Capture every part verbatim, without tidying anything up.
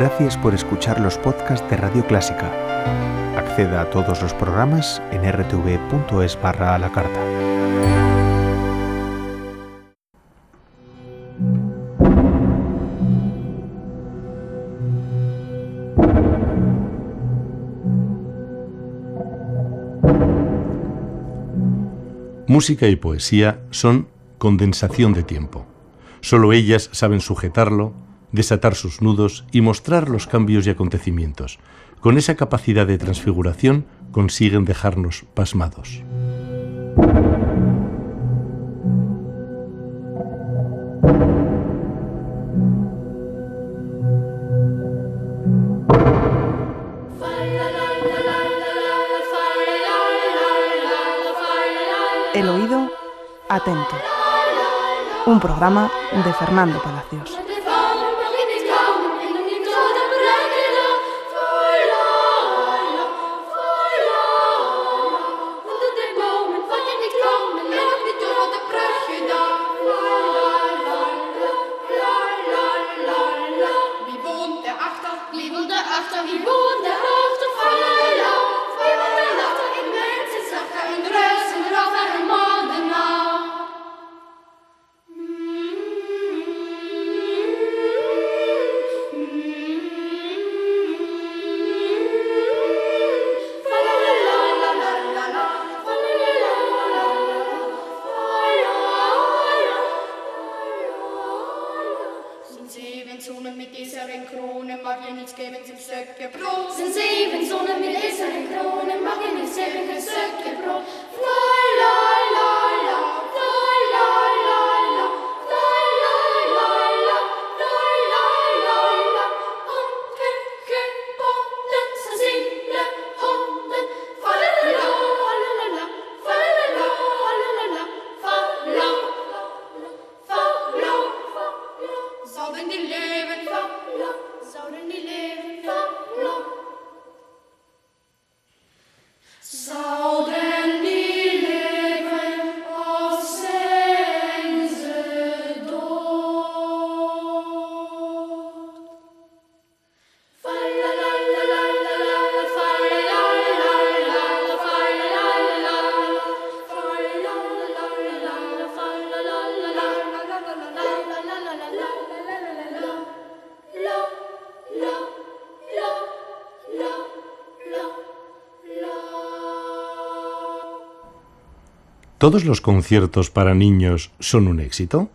Gracias por escuchar los podcasts de Radio Clásica. Acceda a todos los programas en r t v punto es barra a la carta. Música y poesía son condensación de tiempo. Solo ellas saben sujetarlo, desatar sus nudos y mostrar los cambios y acontecimientos. Con esa capacidad de transfiguración consiguen dejarnos pasmados. El oído atento. Un programa de Fernando Palacios. ¿Todos los conciertos para niños son un éxito?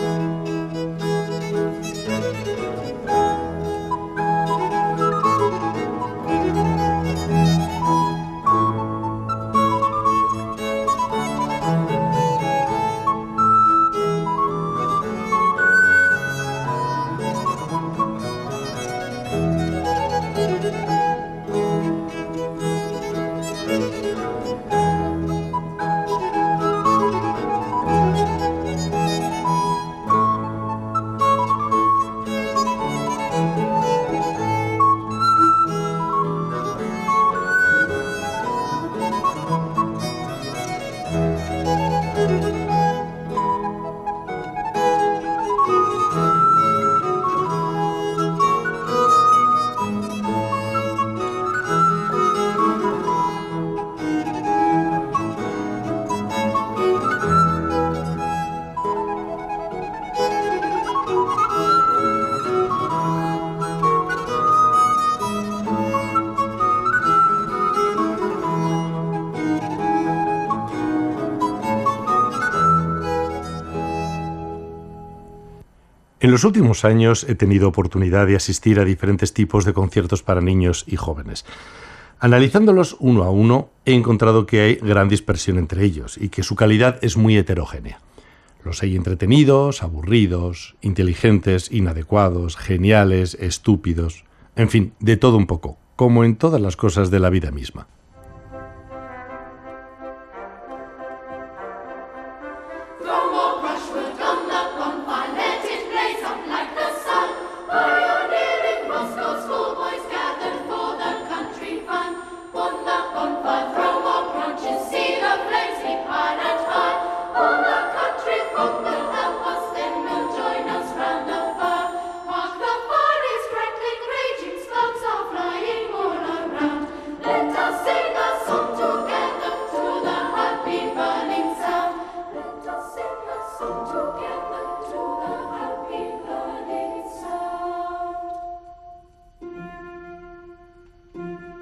En los últimos años he tenido oportunidad de asistir a diferentes tipos de conciertos para niños y jóvenes. Analizándolos uno a uno, he encontrado que hay gran dispersión entre ellos y que su calidad es muy heterogénea. Los hay entretenidos, aburridos, inteligentes, inadecuados, geniales, estúpidos, en fin, de todo un poco, como en todas las cosas de la vida misma.